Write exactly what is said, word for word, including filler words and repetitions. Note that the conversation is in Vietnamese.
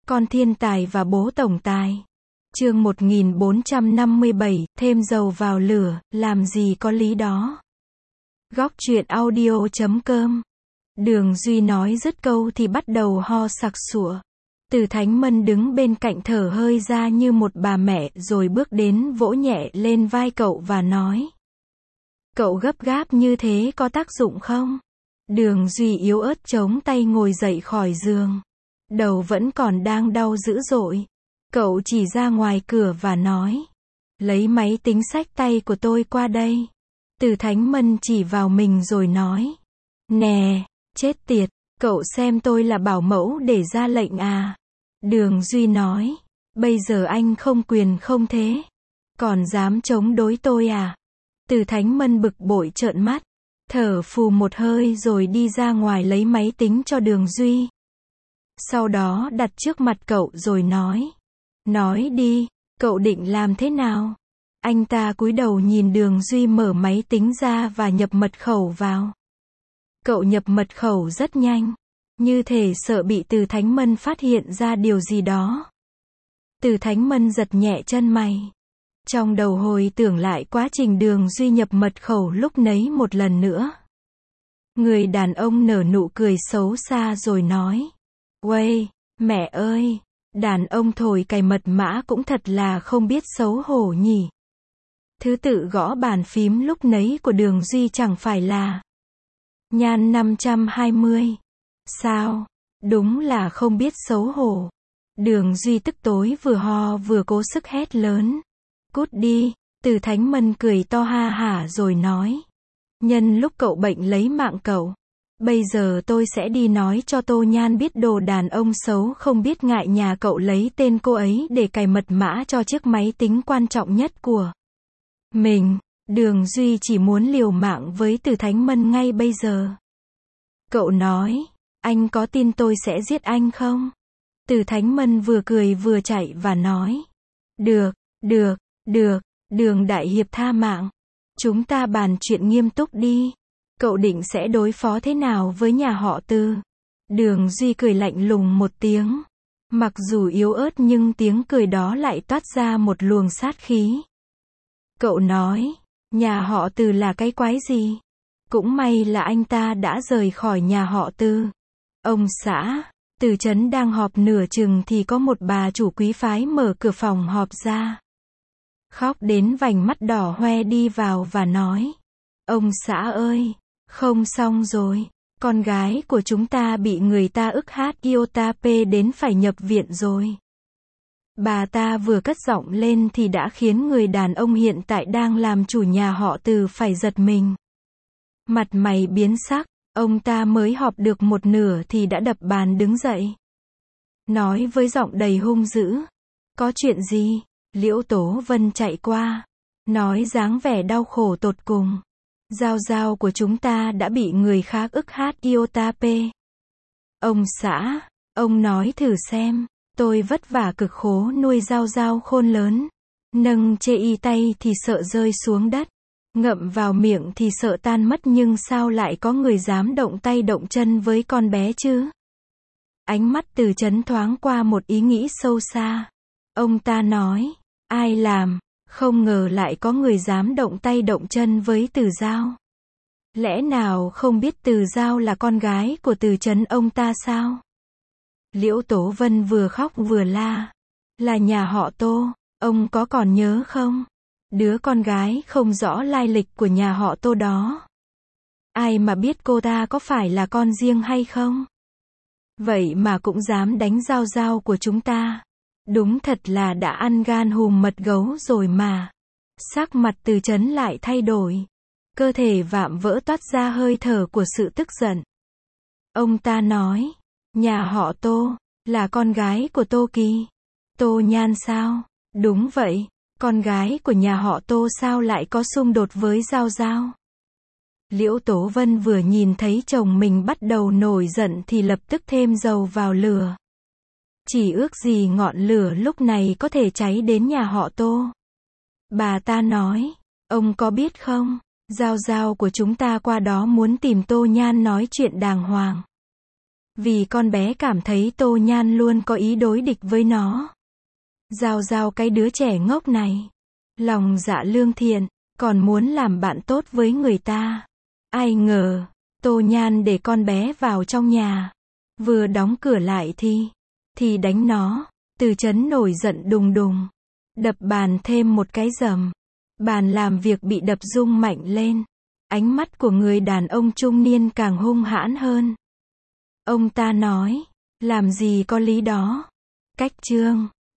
Con thiên tài và bố tổng tài. Chương một nghìn bốn trăm năm mươi bảy, thêm dầu vào lửa, làm gì có lý đó. Góc truyện audio chấm com. Đường Duy nói dứt câu thì bắt đầu ho sặc sụa. Từ Thánh Mân đứng bên cạnh thở hơi ra như một bà mẹ rồi bước đến vỗ nhẹ lên vai cậu và nói. Cậu gấp gáp như thế có tác dụng không? Đường Duy yếu ớt chống tay ngồi dậy khỏi giường. Đầu vẫn còn đang đau dữ dội. Cậu chỉ ra ngoài cửa và nói. Lấy máy tính xách tay của tôi qua đây. Từ Thánh Mân chỉ vào mình rồi nói. Nè, chết tiệt, cậu xem tôi là bảo mẫu để ra lệnh à? Đường Duy nói. Bây giờ anh không quyền không thế. Còn dám chống đối tôi à? Từ Thánh Mân bực bội trợn mắt. Thở phù một hơi rồi đi ra ngoài lấy máy tính cho Đường Duy. Sau đó đặt trước mặt cậu rồi nói. Nói đi, cậu định làm thế nào? Anh ta cúi đầu nhìn Đường Duy mở máy tính ra và nhập mật khẩu vào. Cậu nhập mật khẩu rất nhanh. Như thể sợ bị Từ Thánh Mân phát hiện ra điều gì đó. Từ Thánh Mân giật nhẹ chân mày. Trong đầu hồi tưởng lại quá trình Đường Duy nhập mật khẩu lúc nấy một lần nữa. Người đàn ông nở nụ cười xấu xa rồi nói. Uây, mẹ ơi, đàn ông thổi cài mật mã cũng thật là không biết xấu hổ nhỉ. Thứ tự gõ bàn phím lúc nấy của Đường Duy chẳng phải là Nhan năm trăm hai mươi. Sao? Đúng là không biết xấu hổ. Đường Duy tức tối vừa ho vừa cố sức hét lớn. Cút đi, Từ Thánh Mân cười to ha hả rồi nói. Nhân lúc cậu bệnh lấy mạng cậu. Bây giờ tôi sẽ đi nói cho Tô Nhan biết đồ đàn ông xấu không biết ngại nhà cậu lấy tên cô ấy để cài mật mã cho chiếc máy tính quan trọng nhất của mình. Đường Duy chỉ muốn liều mạng với Từ Thánh Mân ngay bây giờ. Cậu nói, anh có tin tôi sẽ giết anh không? Từ Thánh Mân vừa cười vừa chạy và nói. Được, được, được, Đường đại hiệp tha mạng. Chúng ta bàn chuyện nghiêm túc đi. Cậu định sẽ đối phó thế nào với nhà họ Từ? Đường Duy cười lạnh lùng một tiếng. Mặc dù yếu ớt nhưng tiếng cười đó lại toát ra một luồng sát khí. Cậu nói, nhà họ Từ là cái quái gì? Cũng may là anh ta đã rời khỏi nhà họ Từ. Ông xã, Từ trấn đang họp nửa chừng thì có một bà chủ quý phái mở cửa phòng họp ra. Khóc đến vành mắt đỏ hoe đi vào và nói. Ông xã ơi, không xong rồi, con gái của chúng ta bị người ta ức hát Iotapê đến phải nhập viện rồi. Bà ta vừa cất giọng lên thì đã khiến người đàn ông hiện tại đang làm chủ nhà họ Từ phải giật mình. Mặt mày biến sắc, ông ta mới họp được một nửa thì đã đập bàn đứng dậy. Nói với giọng đầy hung dữ. Có chuyện gì? Liễu Tố Vân chạy qua. Nói dáng vẻ đau khổ tột cùng. Giao giao của chúng ta đã bị người khác ức hát Iotapê. Ông xã, ông nói thử xem, tôi vất vả cực khổ nuôi giao giao khôn lớn. Nâng chê y tay thì sợ rơi xuống đất. Ngậm vào miệng thì sợ tan mất nhưng sao lại có người dám động tay động chân với con bé chứ? Ánh mắt Từ Chấn thoáng qua một ý nghĩ sâu xa. Ông ta nói, ai làm? Không ngờ lại có người dám động tay động chân với Từ Giao. Lẽ nào không biết Từ Giao là con gái của Từ Chấn ông ta sao? Liễu Tố Vân vừa khóc vừa la. Là nhà họ Tô, ông có còn nhớ không? Đứa con gái không rõ lai lịch của nhà họ Tô đó. Ai mà biết cô ta có phải là con riêng hay không? Vậy mà cũng dám đánh Giao Giao của chúng ta. Đúng thật là đã ăn gan hùm mật gấu rồi mà. Sắc mặt Từ Chấn lại thay đổi. Cơ thể vạm vỡ toát ra hơi thở của sự tức giận. Ông ta nói, nhà họ Tô, là con gái của Tô Kỳ. Tô Nhan sao? Đúng vậy, con gái của nhà họ Tô sao lại có xung đột với Giao Giao? Liễu Tố Vân vừa nhìn thấy chồng mình bắt đầu nổi giận thì lập tức thêm dầu vào lửa. Chỉ ước gì ngọn lửa lúc này có thể cháy đến nhà họ Tô. Bà ta nói, ông có biết không, Giao Giao của chúng ta qua đó muốn tìm Tô Nhan nói chuyện đàng hoàng. Vì con bé cảm thấy Tô Nhan luôn có ý đối địch với nó. Giao giao cái đứa trẻ ngốc này. Lòng dạ lương thiện, còn muốn làm bạn tốt với người ta. Ai ngờ, Tô Nhan để con bé vào trong nhà. Vừa đóng cửa lại thì, thì đánh nó. Từ Chấn nổi giận đùng đùng. Đập bàn thêm một cái dầm. Bàn làm việc bị đập rung mạnh lên. Ánh mắt của người đàn ông trung niên càng hung hãn hơn. Ông ta nói, làm gì có lý đó. Cách chương